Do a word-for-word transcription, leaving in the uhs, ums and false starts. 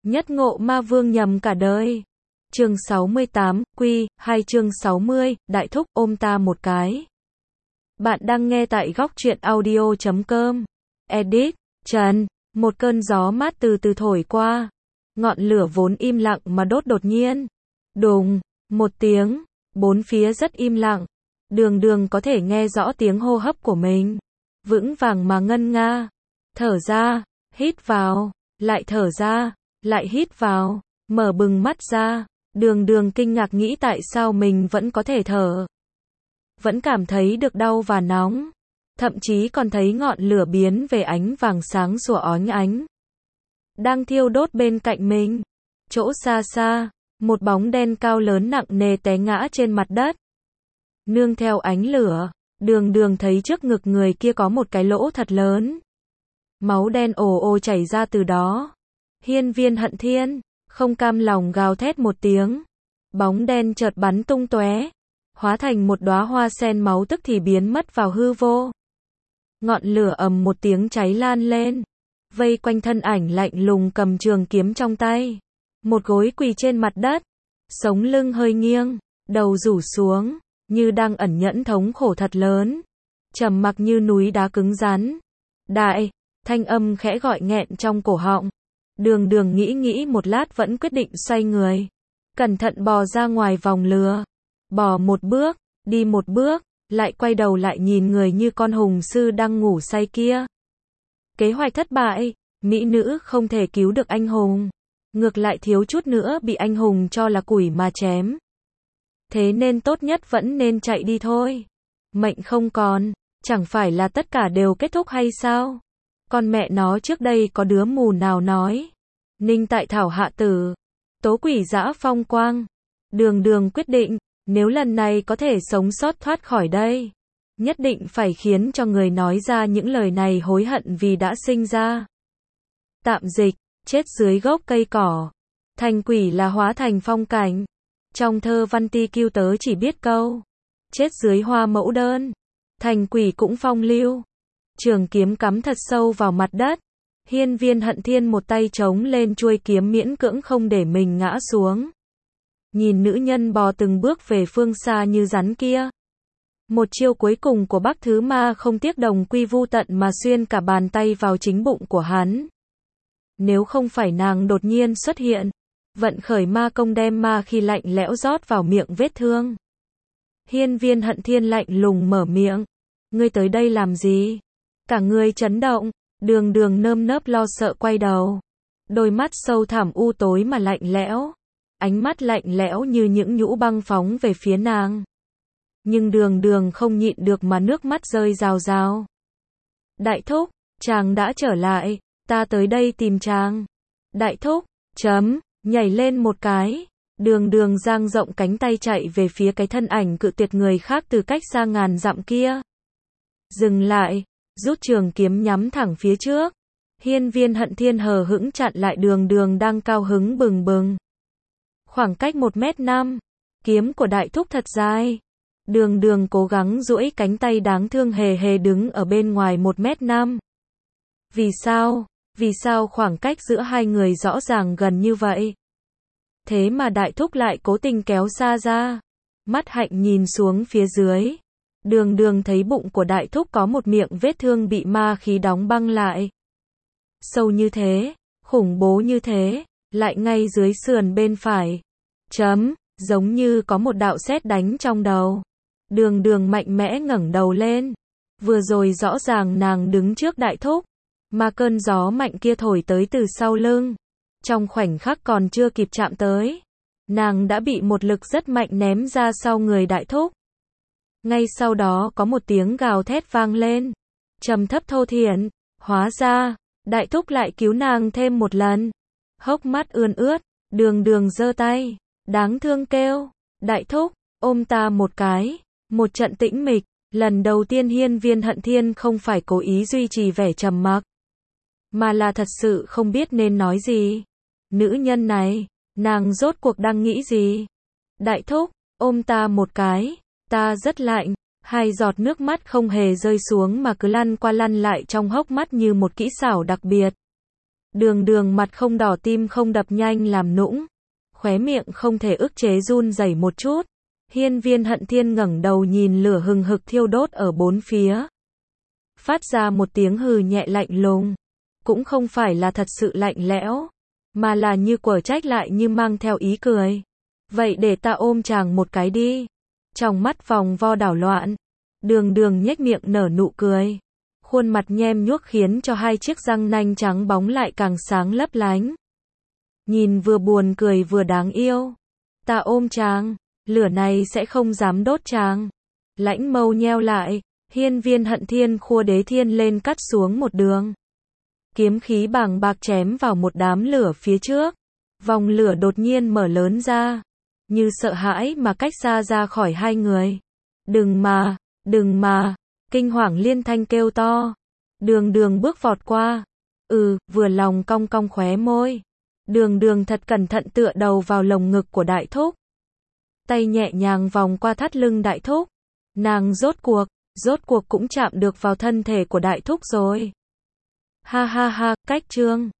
Nhất ngộ ma vương nhầm cả đời. Chương sáu mươi tám, Quy, hai chương sáu mươi, Đại thúc ôm ta một cái. Bạn đang nghe tại góc truyện audio chấm com. Edit, Trần, một cơn gió mát từ từ thổi qua. Ngọn lửa vốn im lặng mà đốt đột nhiên. Đùng, một tiếng, bốn phía rất im lặng. Đường đường có thể nghe rõ tiếng hô hấp của mình. Vững vàng mà ngân nga. Thở ra, hít vào, lại thở ra, lại hít vào, mở bừng mắt ra. Đường đường kinh ngạc nghĩ tại sao mình vẫn có thể thở. Vẫn cảm thấy được đau và nóng. Thậm chí còn thấy ngọn lửa biến về ánh vàng sáng sủa óng ánh. Đang thiêu đốt bên cạnh mình. Chỗ xa xa, một bóng đen cao lớn nặng nề té ngã trên mặt đất. Nương theo ánh lửa, đường đường thấy trước ngực người kia có một cái lỗ thật lớn. Máu đen ồ ồ chảy ra từ đó. Hiên Viên Hận Thiên, không cam lòng gào thét một tiếng. Bóng đen chợt bắn tung tóe, hóa thành một đóa hoa sen máu tức thì biến mất vào hư vô. Ngọn lửa ầm một tiếng cháy lan lên, vây quanh thân ảnh lạnh lùng cầm trường kiếm trong tay. Một gối quỳ trên mặt đất, sống lưng hơi nghiêng, đầu rủ xuống, như đang ẩn nhẫn thống khổ thật lớn. Trầm mặc như núi đá cứng rắn. Đại, thanh âm khẽ gọi nghẹn trong cổ họng. Đường đường nghĩ nghĩ một lát vẫn quyết định xoay người. Cẩn thận bò ra ngoài vòng lửa. Bò một bước, đi một bước, lại quay đầu lại nhìn người như con hùng sư đang ngủ say kia. Kế hoạch thất bại, mỹ nữ không thể cứu được anh hùng. Ngược lại thiếu chút nữa bị anh hùng cho là củi mà chém. Thế nên tốt nhất vẫn nên chạy đi thôi. Mệnh không còn, chẳng phải là tất cả đều kết thúc hay sao? Con mẹ nó trước đây có đứa mù nào nói. Ninh tại thảo hạ tử. Tố quỷ dã phong quang. Đường đường quyết định, nếu lần này có thể sống sót thoát khỏi đây, nhất định phải khiến cho người nói ra những lời này hối hận vì đã sinh ra. Tạm dịch, chết dưới gốc cây cỏ. Thành quỷ là hóa thành phong cảnh. Trong thơ Văn Ti Kiêu tớ chỉ biết câu. Chết dưới hoa mẫu đơn. Thành quỷ cũng phong lưu. Trường kiếm cắm thật sâu vào mặt đất. Hiên Viên Hận Thiên một tay chống lên chuôi kiếm miễn cưỡng không để mình ngã xuống. Nhìn nữ nhân bò từng bước về phương xa như rắn kia. Một chiêu cuối cùng của Bắc Thứ Ma không tiếc đồng quy vu tận mà xuyên cả bàn tay vào chính bụng của hắn. Nếu không phải nàng đột nhiên xuất hiện, vận khởi ma công đem ma khi lạnh lẽo rót vào miệng vết thương. Hiên Viên Hận Thiên lạnh lùng mở miệng. Ngươi tới đây làm gì? Cả người chấn động, đường đường nơm nớp lo sợ quay đầu. Đôi mắt sâu thẳm u tối mà lạnh lẽo. Ánh mắt lạnh lẽo như những nhũ băng phóng về phía nàng. Nhưng đường đường không nhịn được mà nước mắt rơi rào rào. Đại thúc, chàng đã trở lại, ta tới đây tìm chàng. Đại thúc, chấm, nhảy lên một cái. Đường đường dang rộng cánh tay chạy về phía cái thân ảnh cự tuyệt người khác từ cách xa ngàn dặm kia. Dừng lại, rút trường kiếm nhắm thẳng phía trước. Hiên Viên Hận Thiên hờ hững chặn lại đường đường đang cao hứng bừng bừng. Khoảng cách một mét năm, kiếm của đại thúc thật dài. Đường đường cố gắng duỗi cánh tay đáng thương hề hề đứng ở bên ngoài một mét năm. Vì sao, vì sao khoảng cách giữa hai người rõ ràng gần như vậy? Thế mà đại thúc lại cố tình kéo xa ra. Mắt hạnh nhìn xuống phía dưới. Đường đường thấy bụng của đại thúc có một miệng vết thương bị ma khí đóng băng lại. Sâu như thế, khủng bố như thế, lại ngay dưới sườn bên phải. Chấm, giống như có một đạo sét đánh trong đầu. Đường đường mạnh mẽ ngẩng đầu lên. Vừa rồi rõ ràng nàng đứng trước đại thúc, mà cơn gió mạnh kia thổi tới từ sau lưng. Trong khoảnh khắc còn chưa kịp chạm tới, nàng đã bị một lực rất mạnh ném ra sau người đại thúc. Ngay sau đó có một tiếng gào thét vang lên, trầm thấp thô thiển. Hóa ra, đại thúc lại cứu nàng thêm một lần. Hốc mắt ươn ướt, đường đường giơ tay, đáng thương kêu, đại thúc, ôm ta một cái. Một trận tĩnh mịch, lần đầu tiên Hiên Viên Hận Thiên không phải cố ý duy trì vẻ trầm mặc, mà là thật sự không biết nên nói gì. Nữ nhân này, nàng rốt cuộc đang nghĩ gì? Đại thúc, ôm ta một cái, ta rất lạnh. Hai giọt nước mắt không hề rơi xuống mà cứ lăn qua lăn lại trong hốc mắt như một kỹ xảo đặc biệt. Đường đường mặt không đỏ tim không đập nhanh làm nũng. Khóe miệng không thể ức chế run rẩy một chút. Hiên Viên Hận Thiên ngẩng đầu nhìn lửa hừng hực thiêu đốt ở bốn phía. Phát ra một tiếng hừ nhẹ lạnh lùng. Cũng không phải là thật sự lạnh lẽo, mà là như quở trách lại như mang theo ý cười. Vậy để ta ôm chàng một cái đi. Trong mắt vòng vo đảo loạn. Đường đường nhếch miệng nở nụ cười. Khuôn mặt nhem nhuốc khiến cho hai chiếc răng nanh trắng bóng lại càng sáng lấp lánh. Nhìn vừa buồn cười vừa đáng yêu. Ta ôm chàng, lửa này sẽ không dám đốt chàng. Lãnh mâu nheo lại, Hiên Viên Hận Thiên khua đế thiên lên cắt xuống một đường. Kiếm khí bàng bạc chém vào một đám lửa phía trước. Vòng lửa đột nhiên mở lớn ra. Như sợ hãi mà cách xa ra khỏi hai người. Đừng mà, đừng mà. Kinh hoàng liên thanh kêu to. Đường đường bước vọt qua. Ừ, vừa lòng cong cong khóe môi. Đường đường thật cẩn thận tựa đầu vào lồng ngực của đại thúc. Tay nhẹ nhàng vòng qua thắt lưng đại thúc. Nàng rốt cuộc, rốt cuộc cũng chạm được vào thân thể của đại thúc rồi. Ha ha ha, cách chương.